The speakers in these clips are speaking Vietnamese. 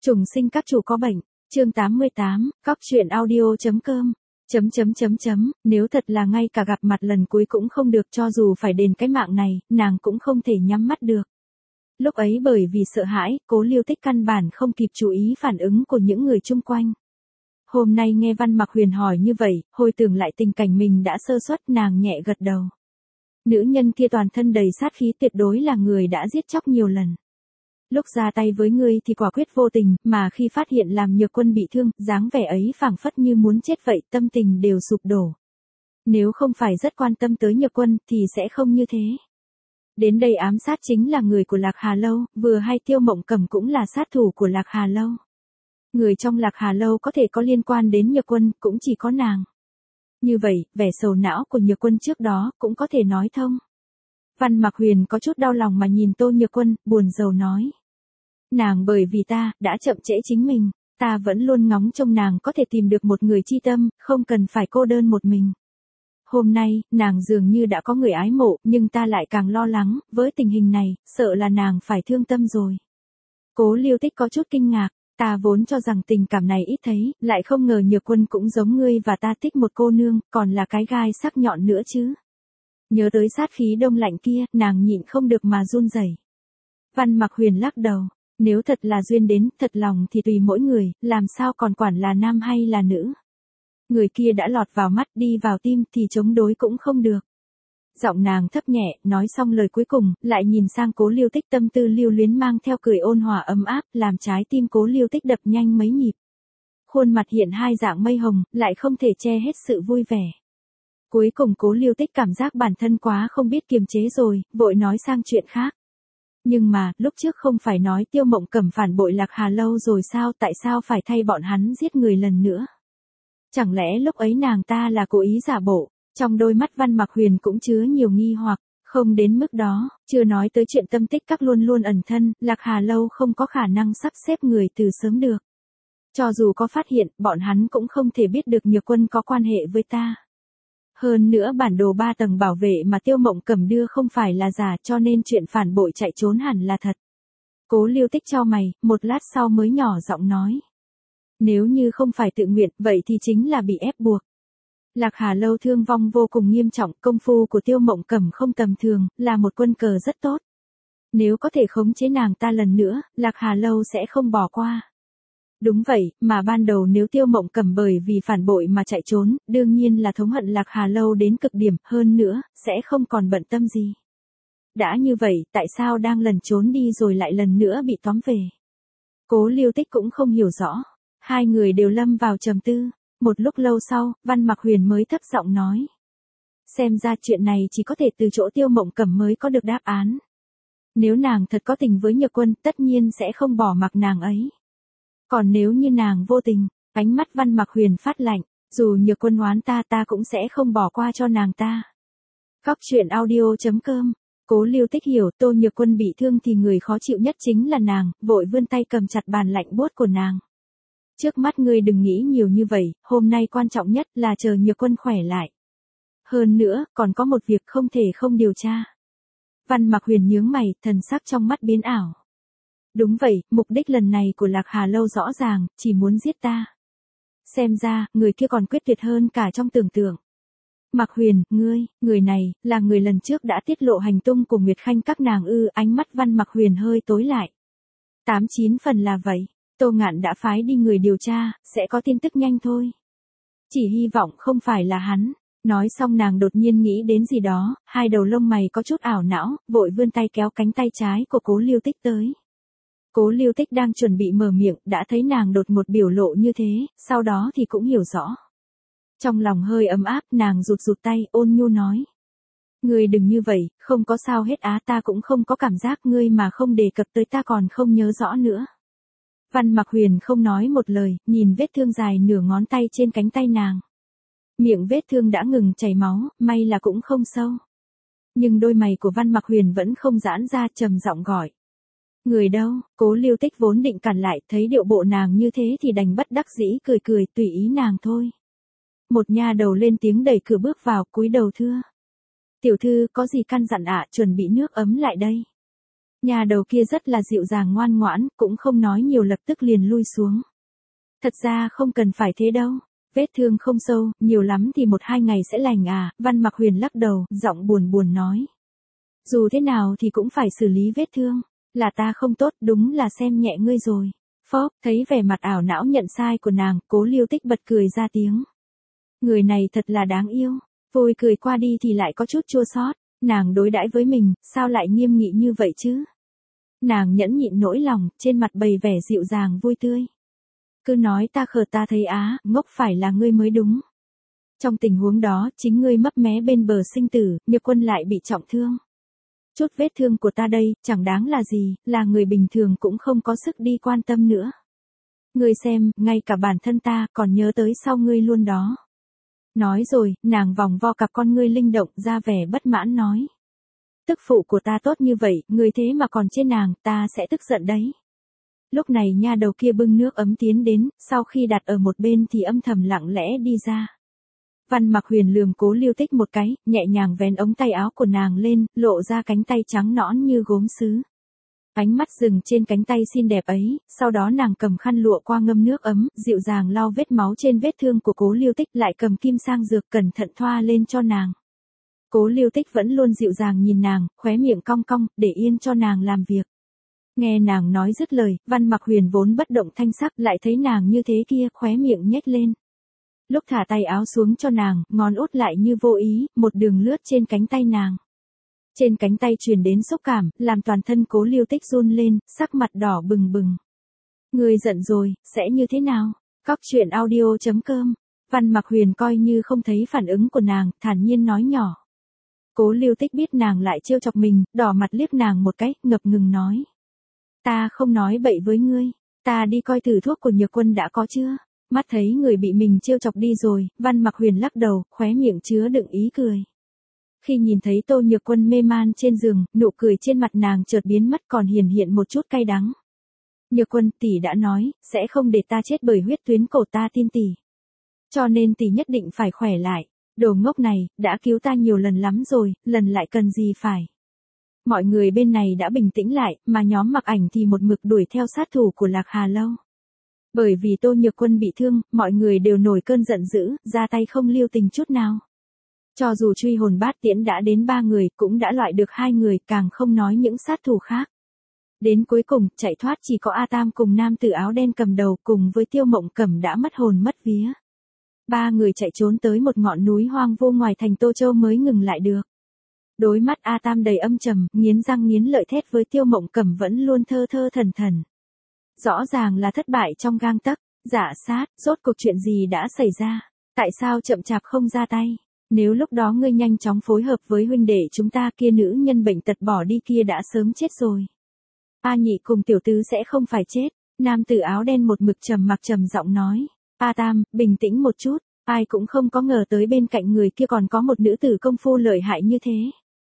Trùng sinh các chủ có bệnh. Chương 88, cóc truyện audio.com. Nếu thật là ngay cả gặp mặt lần cuối cũng không được, cho dù phải đền cái mạng này, nàng cũng không thể nhắm mắt được. Lúc ấy bởi vì sợ hãi, Cố Liêu Tích căn bản không kịp chú ý phản ứng của những người chung quanh. Hôm nay nghe Văn Mặc Huyền hỏi như vậy, hồi tưởng lại tình cảnh mình đã sơ suất, nàng nhẹ gật đầu. Nữ nhân kia toàn thân đầy sát khí, tuyệt đối là người đã giết chóc nhiều lần. Lúc ra tay với ngươi thì quả quyết vô tình, mà khi phát hiện làm Nhược Quân bị thương, dáng vẻ ấy phảng phất như muốn chết vậy, tâm tình đều sụp đổ. Nếu không phải rất quan tâm tới Nhược Quân thì sẽ không như thế. Đến đây ám sát chính là người của Lạc Hà Lâu, vừa hay Tiêu Mộng Cẩm cũng là sát thủ của Lạc Hà Lâu. Người trong Lạc Hà Lâu có thể có liên quan đến Nhược Quân cũng chỉ có nàng. Như vậy, vẻ sầu não của Nhược Quân trước đó cũng có thể nói thông. Văn Mặc Huyền có chút đau lòng mà nhìn Tô Nhược Quân, buồn rầu nói. Nàng bởi vì ta, đã chậm trễ chính mình, ta vẫn luôn ngóng trông nàng có thể tìm được một người chi tâm, không cần phải cô đơn một mình. Hôm nay, nàng dường như đã có người ái mộ, nhưng ta lại càng lo lắng, với tình hình này, sợ là nàng phải thương tâm rồi. Cố Liêu Tích có chút kinh ngạc, ta vốn cho rằng tình cảm này ít thấy, lại không ngờ Nhược Quân cũng giống ngươi và ta thích một cô nương, còn là cái gai sắc nhọn nữa chứ. Nhớ tới sát khí đông lạnh kia, nàng nhịn không được mà run rẩy. Văn Mặc Huyền lắc đầu, nếu thật là duyên đến, thật lòng thì tùy mỗi người, làm sao còn quản là nam hay là nữ. Người kia đã lọt vào mắt, đi vào tim thì chống đối cũng không được. Giọng nàng thấp nhẹ, nói xong lời cuối cùng, lại nhìn sang Cố Liêu Tích, tâm tư lưu luyến mang theo cười ôn hòa ấm áp, làm trái tim Cố Liêu Tích đập nhanh mấy nhịp. Khuôn mặt hiện hai dạng mây hồng, lại không thể che hết sự vui vẻ. Cuối cùng Cố Liêu Tích cảm giác bản thân quá không biết kiềm chế rồi, vội nói sang chuyện khác. Nhưng mà, lúc trước không phải nói Tiêu Mộng Cẩm phản bội Lạc Hà Lâu rồi sao, tại sao phải thay bọn hắn giết người lần nữa? Chẳng lẽ lúc ấy nàng ta là cố ý giả bộ? Trong đôi mắt Văn Mặc Huyền cũng chứa nhiều nghi hoặc, không đến mức đó, chưa nói tới chuyện tâm tích các luôn luôn ẩn thân, Lạc Hà Lâu không có khả năng sắp xếp người từ sớm được. Cho dù có phát hiện, bọn hắn cũng không thể biết được Nhược Quân có quan hệ với ta. Hơn nữa bản đồ 3 tầng bảo vệ mà Tiêu Mộng Cẩm đưa không phải là giả, cho nên chuyện phản bội chạy trốn hẳn là thật. Cố Liêu Tích chau mày, một lát sau mới nhỏ giọng nói. Nếu như không phải tự nguyện, vậy thì chính là bị ép buộc. Lạc Hà Lâu thương vong vô cùng nghiêm trọng, công phu của Tiêu Mộng Cẩm không tầm thường, là một quân cờ rất tốt. Nếu có thể khống chế nàng ta lần nữa, Lạc Hà Lâu sẽ không bỏ qua. Đúng vậy, mà ban đầu nếu Tiêu Mộng Cẩm bởi vì phản bội mà chạy trốn, đương nhiên là thống hận Lạc Hà Lâu đến cực điểm, hơn nữa, sẽ không còn bận tâm gì. Đã như vậy, tại sao đang lần trốn đi rồi lại lần nữa bị tóm về? Cố Liêu Tích cũng không hiểu rõ. Hai người đều lâm vào trầm tư. Một lúc lâu sau, Văn Mặc Huyền mới thấp giọng nói. Xem ra chuyện này chỉ có thể từ chỗ Tiêu Mộng Cẩm mới có được đáp án. Nếu nàng thật có tình với Nhược Quân, tất nhiên sẽ không bỏ mặc nàng ấy. Còn nếu như nàng vô tình, ánh mắt Văn Mặc Huyền phát lạnh, dù Nhược Quân oán ta, ta cũng sẽ không bỏ qua cho nàng ta. cóc truyện audio.com. Cố Liêu Tích hiểu, Tô Nhược Quân bị thương thì người khó chịu nhất chính là nàng, vội vươn tay cầm chặt bàn lạnh buốt của nàng. Trước mắt ngươi đừng nghĩ nhiều như vậy, hôm nay quan trọng nhất là chờ Nhược Quân khỏe lại. Hơn nữa, còn có một việc không thể không điều tra. Văn Mặc Huyền nhướng mày, thần sắc trong mắt biến ảo. Đúng vậy, mục đích lần này của Lạc Hà Lâu rõ ràng, chỉ muốn giết ta. Xem ra, người kia còn quyết tuyệt hơn cả trong tưởng tượng. Mặc Huyền, người này, là người lần trước đã tiết lộ hành tung của Nguyệt Khanh các nàng ư? Ánh mắt Văn Mặc Huyền hơi tối lại. 89 phần là vậy. Tô Ngạn đã phái đi người điều tra, sẽ có tin tức nhanh thôi. Chỉ hy vọng không phải là hắn. Nói xong nàng đột nhiên nghĩ đến gì đó, hai đầu lông mày có chút ảo não, vội vươn tay kéo cánh tay trái của Cố Liêu Tích tới. Cố Liêu Tích đang chuẩn bị mở miệng, đã thấy nàng đột ngột biểu lộ như thế, sau đó thì cũng hiểu rõ. Trong lòng hơi ấm áp, nàng rụt rụt tay, ôn nhu nói. Ngươi đừng như vậy, không có sao hết á, ta cũng không có cảm giác, ngươi mà không đề cập tới ta còn không nhớ rõ nữa. Văn Mặc Huyền không nói một lời, nhìn vết thương dài nửa ngón tay trên cánh tay nàng. Miệng vết thương đã ngừng chảy máu, may là cũng không sâu. Nhưng đôi mày của Văn Mặc Huyền vẫn không giãn ra, trầm giọng gọi. Người đâu? Cố Liêu Tích vốn định cản lại, thấy điệu bộ nàng như thế thì đành bất đắc dĩ cười cười, tùy ý nàng thôi. Một nha đầu lên tiếng đẩy cửa bước vào, cúi đầu thưa. Tiểu thư, có gì căn dặn ạ? Chuẩn bị nước ấm lại đây. Nhà đầu kia rất là dịu dàng ngoan ngoãn, cũng không nói nhiều lập tức liền lui xuống. Thật ra không cần phải thế đâu. Vết thương không sâu, nhiều lắm thì 1-2 ngày sẽ lành à, Văn Mặc Huyền lắc đầu, giọng buồn buồn nói. Dù thế nào thì cũng phải xử lý vết thương. Là ta không tốt, đúng là xem nhẹ ngươi rồi. Phóp, thấy vẻ mặt ảo não nhận sai của nàng, Cố Liêu Tích bật cười ra tiếng. Người này thật là đáng yêu. Vui cười qua đi thì lại có chút chua xót. Nàng đối đãi với mình, sao lại nghiêm nghị như vậy chứ? Nàng nhẫn nhịn nỗi lòng, trên mặt bày vẻ dịu dàng vui tươi. Cứ nói ta khờ ta thấy á, ngốc phải là ngươi mới đúng. Trong tình huống đó, chính ngươi mấp mé bên bờ sinh tử, Nhược Quân lại bị trọng thương. Chút vết thương của ta đây, chẳng đáng là gì, là người bình thường cũng không có sức đi quan tâm nữa. Ngươi xem, ngay cả bản thân ta còn nhớ tới sau ngươi luôn đó. Nói rồi, nàng vòng vo cặp con ngươi linh động ra vẻ bất mãn nói. Tức phụ của ta tốt như vậy, ngươi thế mà còn trên nàng, ta sẽ tức giận đấy. Lúc này nha đầu kia bưng nước ấm tiến đến, sau khi đặt ở một bên thì âm thầm lặng lẽ đi ra. Văn Mặc Huyền lườm Cố Liêu Tích một cái, nhẹ nhàng vén ống tay áo của nàng lên, lộ ra cánh tay trắng nõn như gốm sứ. Ánh mắt dừng trên cánh tay xinh đẹp ấy, sau đó nàng cầm khăn lụa qua ngâm nước ấm, dịu dàng lau vết máu trên vết thương của Cố Liêu Tích, lại cầm kim sang dược cẩn thận thoa lên cho nàng. Cố Liêu Tích vẫn luôn dịu dàng nhìn nàng, khóe miệng cong cong, để yên cho nàng làm việc. Nghe nàng nói dứt lời, Văn Mặc Huyền vốn bất động thanh sắc, lại thấy nàng như thế kia, khóe miệng nhếch lên. Lúc thả tay áo xuống cho nàng, ngón út lại như vô ý, một đường lướt trên cánh tay nàng. Trên cánh tay truyền đến xúc cảm, làm toàn thân Cố Liêu Tích run lên, sắc mặt đỏ bừng bừng. Ngươi giận rồi, sẽ như thế nào? Cóc truyện audio.com. Văn Mặc Huyền coi như không thấy phản ứng của nàng, thản nhiên nói nhỏ. Cố Liêu Tích biết nàng lại trêu chọc mình, đỏ mặt liếc nàng một cái, ngập ngừng nói. Ta không nói bậy với ngươi, ta đi coi thử thuốc của Nhược Quân đã có chưa? Mắt thấy người bị mình trêu chọc đi rồi, Văn Mặc Huyền lắc đầu, khóe miệng chứa đựng ý cười. Khi nhìn thấy Tô Nhược Quân mê man trên giường, nụ cười trên mặt nàng chợt biến mất còn hiện một chút cay đắng. Nhược Quân, tỷ đã nói, sẽ không để ta chết bởi huyết tuyến cổ, ta tin tỷ. Cho nên tỷ nhất định phải khỏe lại. Đồ ngốc này, đã cứu ta nhiều lần lắm rồi, lần lại cần gì phải. Mọi người bên này đã bình tĩnh lại, mà nhóm Mặc Ảnh thì một mực đuổi theo sát thủ của Lạc Hà Lâu. Bởi vì Tô Nhược Quân bị thương, mọi người đều nổi cơn giận dữ, ra tay không lưu tình chút nào. Cho dù truy hồn bát tiễn đã đến 3 người, cũng đã loại được 2 người, càng không nói những sát thủ khác. Đến cuối cùng, chạy thoát chỉ có A Tam cùng nam tử áo đen cầm đầu, cùng với Tiêu Mộng Cẩm đã mất hồn mất vía. 3 người chạy trốn tới một ngọn núi hoang vô ngoài thành Tô Châu mới ngừng lại được. Đôi mắt A Tam đầy âm trầm, nghiến răng nghiến lợi thét với Tiêu Mộng Cẩm vẫn luôn thơ thơ thẩn thẩn. Rõ ràng là thất bại trong gang tấc, dạ sát, rốt cuộc chuyện gì đã xảy ra, tại sao chậm chạp không ra tay, nếu lúc đó ngươi nhanh chóng phối hợp với huynh đệ chúng ta kia nữ nhân bệnh tật bỏ đi kia đã sớm chết rồi. A Nhị cùng tiểu tứ sẽ không phải chết, nam tử áo đen một mực trầm mặc trầm giọng nói, A Tam, bình tĩnh một chút, ai cũng không có ngờ tới bên cạnh người kia còn có một nữ tử công phu lợi hại như thế.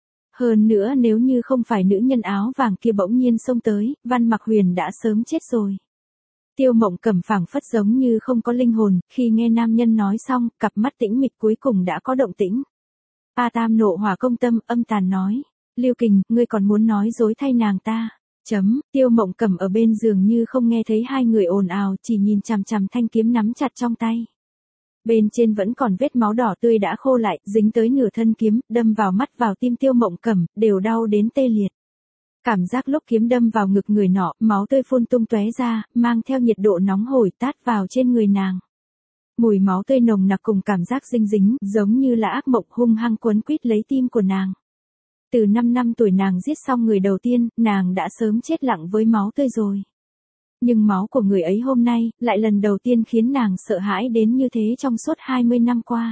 Hơn nữa nếu như không phải nữ nhân áo vàng kia bỗng nhiên xông tới, Văn Mặc Huyền đã sớm chết rồi. Tiêu Mộng Cẩm phảng phất giống như không có linh hồn, khi nghe nam nhân nói xong, cặp mắt tĩnh mịch cuối cùng đã có động tĩnh. A Tam nộ hỏa công tâm, âm tàn nói, Lưu Kình, ngươi còn muốn nói dối thay nàng ta. Tiêu Mộng Cẩm ở bên giường như không nghe thấy hai người ồn ào, chỉ nhìn chằm chằm thanh kiếm nắm chặt trong tay. Bên trên vẫn còn vết máu đỏ tươi đã khô lại, dính tới nửa thân kiếm, đâm vào mắt vào tim Tiêu Mộng Cẩm, đều đau đến tê liệt. Cảm giác lúc kiếm đâm vào ngực người nọ, máu tươi phun tung tóe ra, mang theo nhiệt độ nóng hổi tát vào trên người nàng. Mùi máu tươi nồng nặc cùng cảm giác dinh dính, giống như là ác mộng hung hăng quấn quýt lấy tim của nàng. Từ 5 năm tuổi nàng giết xong người đầu tiên, nàng đã sớm chết lặng với máu tươi rồi. Nhưng máu của người ấy hôm nay, lại lần đầu tiên khiến nàng sợ hãi đến như thế trong suốt 20 năm qua.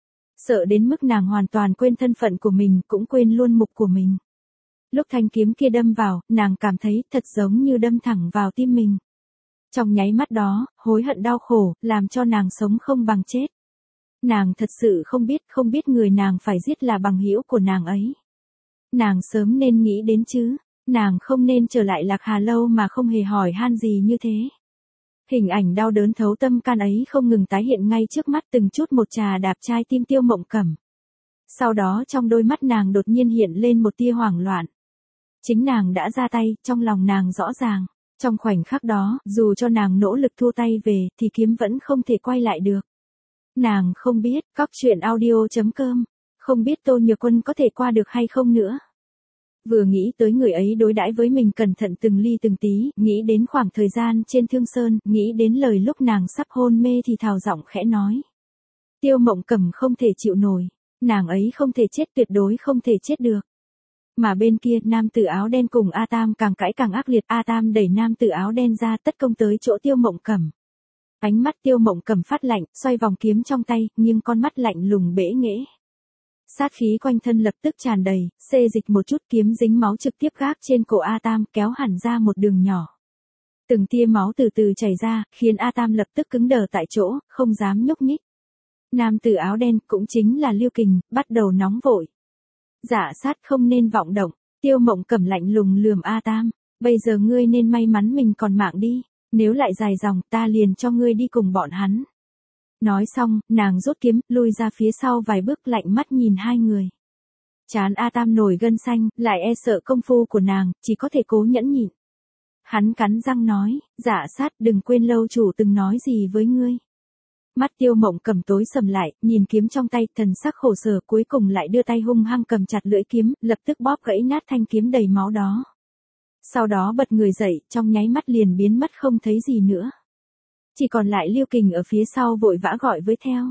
Sợ đến mức nàng hoàn toàn quên thân phận của mình, cũng quên luôn mục của mình. Lúc thanh kiếm kia đâm vào, nàng cảm thấy thật giống như đâm thẳng vào tim mình. Trong nháy mắt đó, hối hận đau khổ, làm cho nàng sống không bằng chết. Nàng thật sự không biết người nàng phải giết là bằng hữu của nàng ấy. Nàng sớm nên nghĩ đến chứ, nàng không nên trở lại Lạc Hà Lâu mà không hề hỏi han gì như thế. Hình ảnh đau đớn thấu tâm can ấy không ngừng tái hiện ngay trước mắt, từng chút một trà đạp trái tim Tiêu Mộng Cẩm. Sau đó trong đôi mắt nàng đột nhiên hiện lên một tia hoảng loạn. Chính nàng đã ra tay, trong lòng nàng rõ ràng. Trong khoảnh khắc đó, dù cho nàng nỗ lực thua tay về, thì kiếm vẫn không thể quay lại được. Nàng không biết, cóc truyện audio.com, không biết Tô Nhược Quân có thể qua được hay không nữa. Vừa nghĩ tới người ấy đối đãi với mình cẩn thận từng ly từng tí, nghĩ đến khoảng thời gian trên Thương Sơn, nghĩ đến lời lúc nàng sắp hôn mê thì thào giọng khẽ nói. Tiêu Mộng Cầm không thể chịu nổi, nàng ấy không thể chết, tuyệt đối không thể chết được. Mà bên kia, nam tử áo đen cùng A Tam càng cãi càng ác liệt, A Tam đẩy nam tử áo đen ra, tất công tới chỗ Tiêu Mộng Cầm. Ánh mắt Tiêu Mộng Cầm phát lạnh, xoay vòng kiếm trong tay, nhưng con mắt lạnh lùng bẽ nghễ. Sát khí quanh thân lập tức tràn đầy, xê dịch một chút, kiếm dính máu trực tiếp gác trên cổ A Tam, kéo hẳn ra một đường nhỏ. Từng tia máu từ từ chảy ra, khiến A Tam lập tức cứng đờ tại chỗ, không dám nhúc nhích. Nam tử áo đen, cũng chính là Lưu Kình, bắt đầu nóng vội. Dạ sát không nên vọng động, Tiêu Mộng Cầm lạnh lùng lườm A Tam, bây giờ ngươi nên may mắn mình còn mạng đi, nếu lại dài dòng ta liền cho ngươi đi cùng bọn hắn. Nói xong, nàng rút kiếm, lui ra phía sau vài bước, lạnh mắt nhìn hai người. Trán A Tam nổi gân xanh, lại e sợ công phu của nàng, chỉ có thể cố nhẫn nhịn. Hắn cắn răng nói, dạ sát đừng quên lâu chủ từng nói gì với ngươi. Mắt Tiêu Mộng Cầm tối sầm lại, nhìn kiếm trong tay, thần sắc khổ sở, cuối cùng lại đưa tay hung hăng cầm chặt lưỡi kiếm, lập tức bóp gãy nát thanh kiếm đầy máu đó. Sau đó bật người dậy, trong nháy mắt liền biến mất không thấy gì nữa. Chỉ còn lại Lưu Kình ở phía sau vội vã gọi với theo.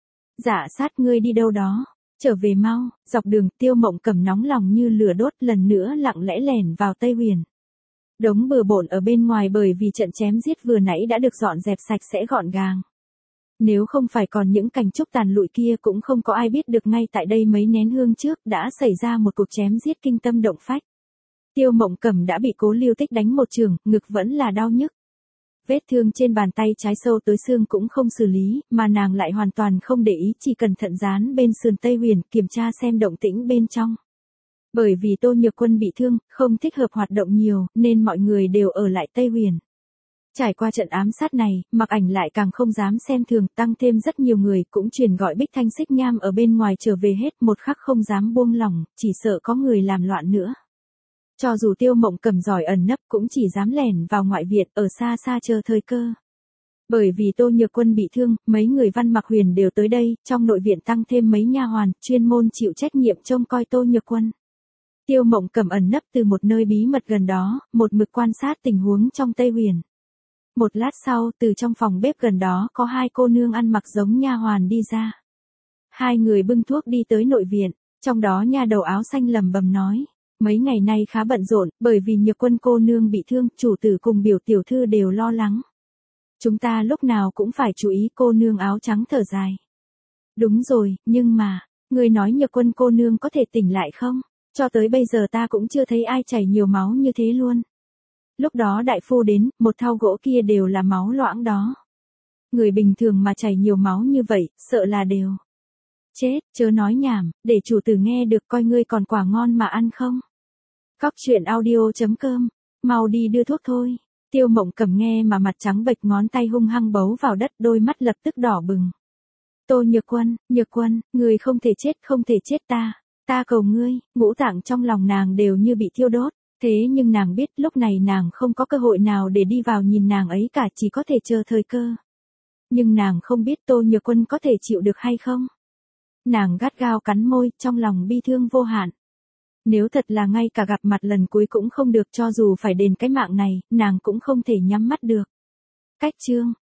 Dạ sát ngươi đi đâu đó, trở về mau. Dọc đường Tiêu Mộng Cầm nóng lòng như lửa đốt, lần nữa lặng lẽ lẻn vào Tây Huyền. Đống bừa bộn ở bên ngoài bởi vì trận chém giết vừa nãy đã được dọn dẹp sạch sẽ gọn gàng. Nếu không phải còn những cành trúc tàn lụi kia cũng không có ai biết được ngay tại đây mấy nén hương trước đã xảy ra một cuộc chém giết kinh tâm động phách. Tiêu Mộng Cầm đã bị Cố Lưu Tích đánh một trường, ngực vẫn là đau nhức. Vết thương trên bàn tay trái sâu tới xương cũng không xử lý, mà nàng lại hoàn toàn không để ý, chỉ cẩn thận dán bên sườn Tây Huyền, kiểm tra xem động tĩnh bên trong. Bởi vì Tô Nhược Quân bị thương, không thích hợp hoạt động nhiều, nên mọi người đều ở lại Tây Huyền. Trải qua trận ám sát này, Mặc Ảnh lại càng không dám xem thường, tăng thêm rất nhiều người cũng truyền gọi Bích Thanh Xích Nham ở bên ngoài trở về hết, một khắc không dám buông lỏng, chỉ sợ có người làm loạn nữa. Cho dù Tiêu Mộng Cầm giỏi ẩn nấp cũng chỉ dám lẻn vào ngoại viện, ở xa xa chờ thời cơ. Bởi vì Tô Nhược Quân bị thương, mấy người Văn Mặc Huyền đều tới đây, trong nội viện tăng thêm mấy nha hoàn, chuyên môn chịu trách nhiệm trông coi Tô Nhược Quân. Tiêu Mộng Cầm ẩn nấp từ một nơi bí mật gần đó, một mực quan sát tình huống trong Tây Huyền. Một lát sau, từ trong phòng bếp gần đó có hai cô nương ăn mặc giống nha hoàn đi ra. Hai người bưng thuốc đi tới nội viện, trong đó nha đầu áo xanh lẩm bẩm nói. Mấy ngày nay khá bận rộn, bởi vì Nhược Quân cô nương bị thương, chủ tử cùng biểu tiểu thư đều lo lắng. Chúng ta lúc nào cũng phải chú ý. Cô nương áo trắng thở dài. Đúng rồi, nhưng mà, người nói Nhược Quân cô nương có thể tỉnh lại không? Cho tới bây giờ ta cũng chưa thấy ai chảy nhiều máu như thế luôn. Lúc đó đại phu đến, một thau gỗ kia đều là máu loãng đó. Người bình thường mà chảy nhiều máu như vậy, sợ là đều chết, chớ nói nhảm, để chủ tử nghe được coi ngươi còn quả ngon mà ăn không. Cóc truyện audio.com, mau đi đưa thuốc thôi. Tiêu Mộng Cầm nghe mà mặt trắng bệch, ngón tay hung hăng bấu vào đất, đôi mắt lập tức đỏ bừng. Tô Nhược Quân, người không thể chết, không thể chết ta cầu ngươi. Ngũ tạng trong lòng nàng đều như bị thiêu đốt, thế nhưng nàng biết lúc này nàng không có cơ hội nào để đi vào nhìn nàng ấy cả, chỉ có thể chờ thời cơ. Nhưng nàng không biết Tô Nhược Quân có thể chịu được hay không. Nàng gắt gao cắn môi, trong lòng bi thương vô hạn. Nếu thật là ngay cả gặp mặt lần cuối cũng không được, cho dù phải đền cái mạng này, nàng cũng không thể nhắm mắt được. Cách chương